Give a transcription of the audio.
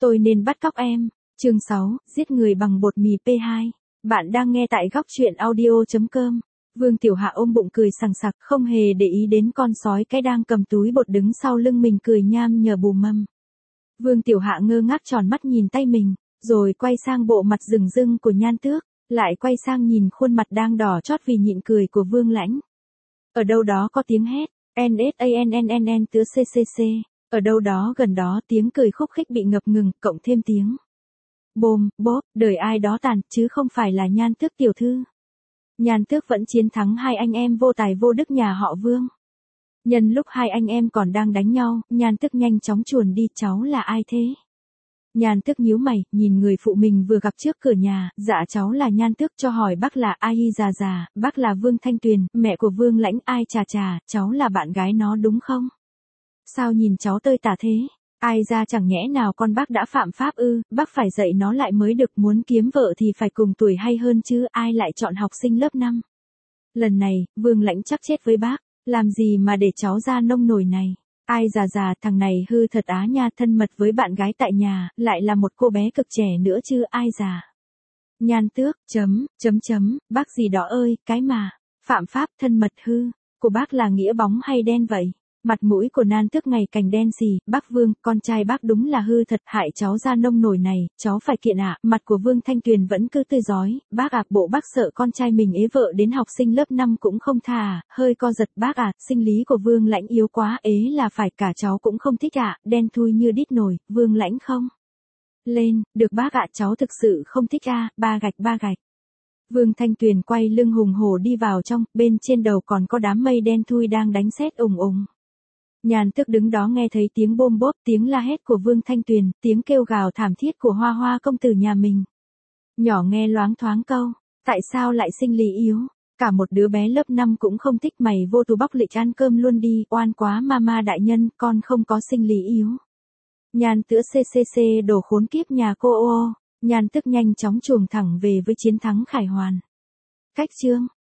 Tôi nên bắt cóc em. Chương 6, giết người bằng bột mì P2. Bạn đang nghe tại góc truyện audio.com. Vương Tiểu Hạ ôm bụng cười sằng sặc, không hề để ý đến con sói cái đang cầm túi bột đứng sau lưng mình cười nham nhở bù mâm. Vương Tiểu Hạ ngơ ngác tròn mắt nhìn tay mình, rồi quay sang bộ mặt rừng rưng của Nhan Tước, lại quay sang nhìn khuôn mặt đang đỏ chót vì nhịn cười của Vương Lãnh. Ở đâu đó có tiếng hét, NSANNNN tứa CCC. Ở đâu đó gần đó tiếng cười khúc khích bị ngập ngừng, cộng thêm tiếng bồm, bốp, đời ai đó tàn, chứ không phải là Nhan Tước tiểu thư. Nhan Tước vẫn chiến thắng hai anh em vô tài vô đức nhà họ Vương. Nhân lúc hai anh em còn đang đánh nhau, Nhan Tước nhanh chóng chuồn đi, cháu là ai thế? Nhan Tước nhíu mày, nhìn người phụ mình vừa gặp trước cửa nhà, dạ cháu là Nhan Tước, cho hỏi bác là ai già, bác là Vương Thanh Tuyền, mẹ của Vương Lãnh, ai chà, cháu là bạn gái nó đúng không? Sao nhìn cháu tơi tả thế? Ai ra chẳng nhẽ nào con bác đã phạm pháp ư, bác phải dạy nó lại mới được, muốn kiếm vợ thì phải cùng tuổi hay hơn chứ, ai lại chọn học sinh lớp 5. Lần này, Vương Lãnh chắc chết với bác, làm gì mà để cháu ra nông nổi này. Ai già, thằng này hư thật á nha, thân mật với bạn gái tại nhà, lại là một cô bé cực trẻ nữa chứ ai già. Nhan Tước, bác gì đó ơi, cái mà, phạm pháp thân mật hư, của bác là nghĩa bóng hay đen vậy? Mặt mũi của Nhan Tước ngày càng đen xì, bác Vương, con trai bác đúng là hư thật, hại cháu ra nông nổi này, cháu phải kiện ạ. Mặt của Vương Thanh Tuyền vẫn cứ tươi rói, bác ạ, bộ bác sợ con trai mình ế vợ đến học sinh lớp 5 cũng không tha à, hơi co giật bác ạ, sinh lý của Vương Lãnh yếu quá, ế là phải, cả cháu cũng không thích ạ, đen thui như đít nồi, Vương Lãnh không lên, được bác ạ, cháu thực sự không thích a, ba gạch. Vương Thanh Tuyền quay lưng hùng hổ đi vào trong, bên trên đầu còn có đám mây đen thui đang đánh sét ùng ùng. Nhan Tước đứng đó nghe thấy tiếng bôm bốp, tiếng la hét của Vương Thanh Tuyền, tiếng kêu gào thảm thiết của Hoa Hoa công tử nhà mình. Nhỏ nghe loáng thoáng câu, tại sao lại sinh lý yếu? Cả một đứa bé lớp 5 cũng không thích, mày vô tù bóc lịch ăn cơm luôn đi, oan quá mama đại nhân, con không có sinh lý yếu. Nhan Tước CCC đồ khốn kiếp nhà cô ô. Nhan Tước nhanh chóng chuồng thẳng về với chiến thắng khải hoàn. Cách chương